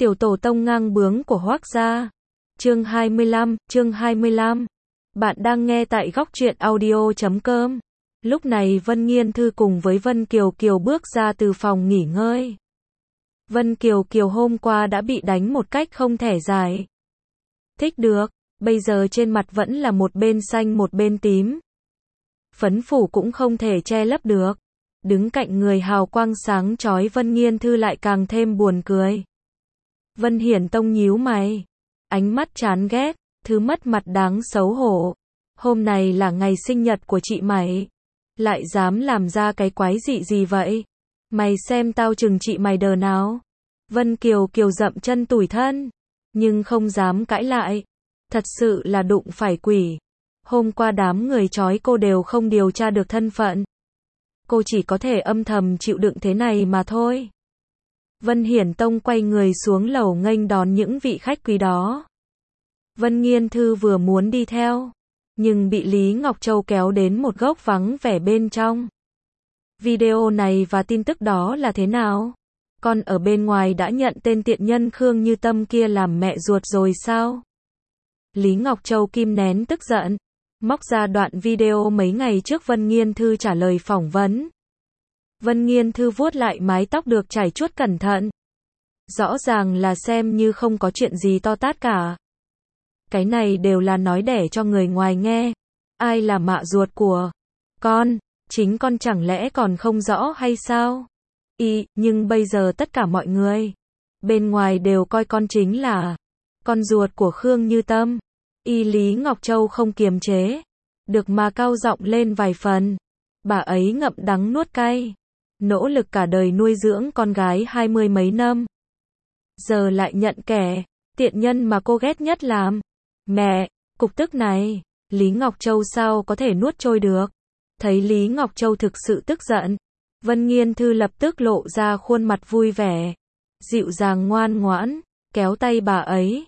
Tiểu tổ tông ngang bướng của Hoác gia. Chương 25. Bạn đang nghe tại góc truyện audio.com. Lúc này Vân Nghiên Thư cùng với Vân Kiều Kiều bước ra từ phòng nghỉ ngơi. Vân Kiều Kiều hôm qua đã bị đánh một cách không thể giải thích được, bây giờ trên mặt vẫn là một bên xanh một bên tím. Phấn phủ cũng không thể che lấp được. Đứng cạnh người hào quang sáng chói Vân Nghiên Thư lại càng thêm buồn cười. Vân Hiển Tông nhíu mày, ánh mắt chán ghét, thứ mất mặt đáng xấu hổ. Hôm nay là ngày sinh nhật của chị mày, lại dám làm ra cái quái dị gì vậy? Mày xem tao chừng chị mày đờ nào. Vân Kiều Kiều dậm chân tủi thân, nhưng không dám cãi lại. Thật sự là đụng phải quỷ. Hôm qua đám người trói cô đều không điều tra được thân phận. Cô chỉ có thể âm thầm chịu đựng thế này mà thôi. Vân Hiển Tông quay người xuống lầu nghênh đón những vị khách quý đó. Vân Nghiên Thư vừa muốn đi theo, nhưng bị Lý Ngọc Châu kéo đến một góc vắng vẻ bên trong. Video này và tin tức đó là thế nào? Con ở bên ngoài đã nhận tên tiện nhân Khương Như Tâm kia làm mẹ ruột rồi sao? Lý Ngọc Châu kìm nén tức giận, móc ra đoạn video mấy ngày trước Vân Nghiên Thư trả lời phỏng vấn. Vân Nghiên Thư vuốt lại mái tóc được chải chuốt cẩn thận. Rõ ràng là xem như không có chuyện gì to tát cả. Cái này đều là nói đẻ cho người ngoài nghe. Ai là mạ ruột của con? Chính con chẳng lẽ còn không rõ hay sao? Nhưng bây giờ tất cả mọi người bên ngoài đều coi con chính là con ruột của Khương Như Tâm. Lý Ngọc Châu không kiềm chế được mà cau giọng lên vài phần. Bà ấy ngậm đắng nuốt cay, nỗ lực cả đời nuôi dưỡng con gái 20 mấy năm. Giờ lại nhận kẻ tiện nhân mà cô ghét nhất làm mẹ. Cục tức này, Lý Ngọc Châu sao có thể nuốt trôi được. Thấy Lý Ngọc Châu thực sự tức giận, Vân Nghiên Thư lập tức lộ ra khuôn mặt vui vẻ, dịu dàng ngoan ngoãn, kéo tay bà ấy.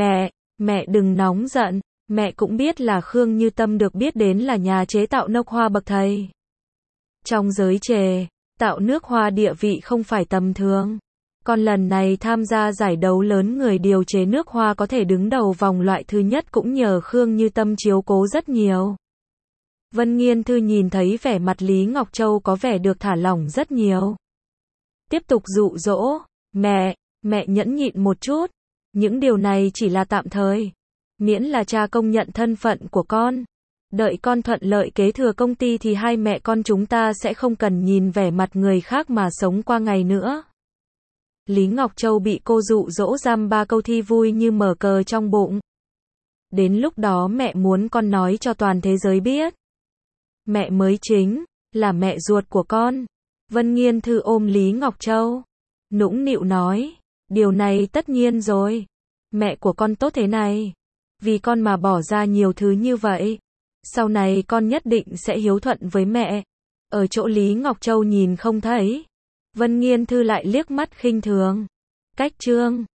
Mẹ đừng nóng giận, mẹ cũng biết là Khương Như Tâm được biết đến là nhà chế tạo nước hoa bậc thầy. Trong giới chế tạo nước hoa địa vị không phải tầm thường. Còn lần này tham gia giải đấu lớn người điều chế nước hoa có thể đứng đầu vòng loại thứ nhất cũng nhờ Khương Như Tâm chiếu cố rất nhiều. Vân Nghiên Thư nhìn thấy vẻ mặt Lý Ngọc Châu có vẻ được thả lỏng rất nhiều. Tiếp tục dụ dỗ, mẹ nhẫn nhịn một chút. Những điều này chỉ là tạm thời. Miễn là cha công nhận thân phận của con. Đợi con thuận lợi kế thừa công ty thì hai mẹ con chúng ta sẽ không cần nhìn vẻ mặt người khác mà sống qua ngày nữa. Lý Ngọc Châu bị cô dụ dỗ giam 3 câu thi vui như mở cờ trong bụng. Đến lúc đó mẹ muốn con nói cho toàn thế giới biết. Mẹ mới chính là mẹ ruột của con. Vân Nghiên Thư ôm Lý Ngọc Châu, nũng nịu nói, điều này tất nhiên rồi. Mẹ của con tốt thế này, vì con mà bỏ ra nhiều thứ như vậy. Sau này con nhất định sẽ hiếu thuận với mẹ. Ở chỗ Lý Ngọc Châu nhìn không thấy, Vân Nghiên Thư lại liếc mắt khinh thường. Cách chương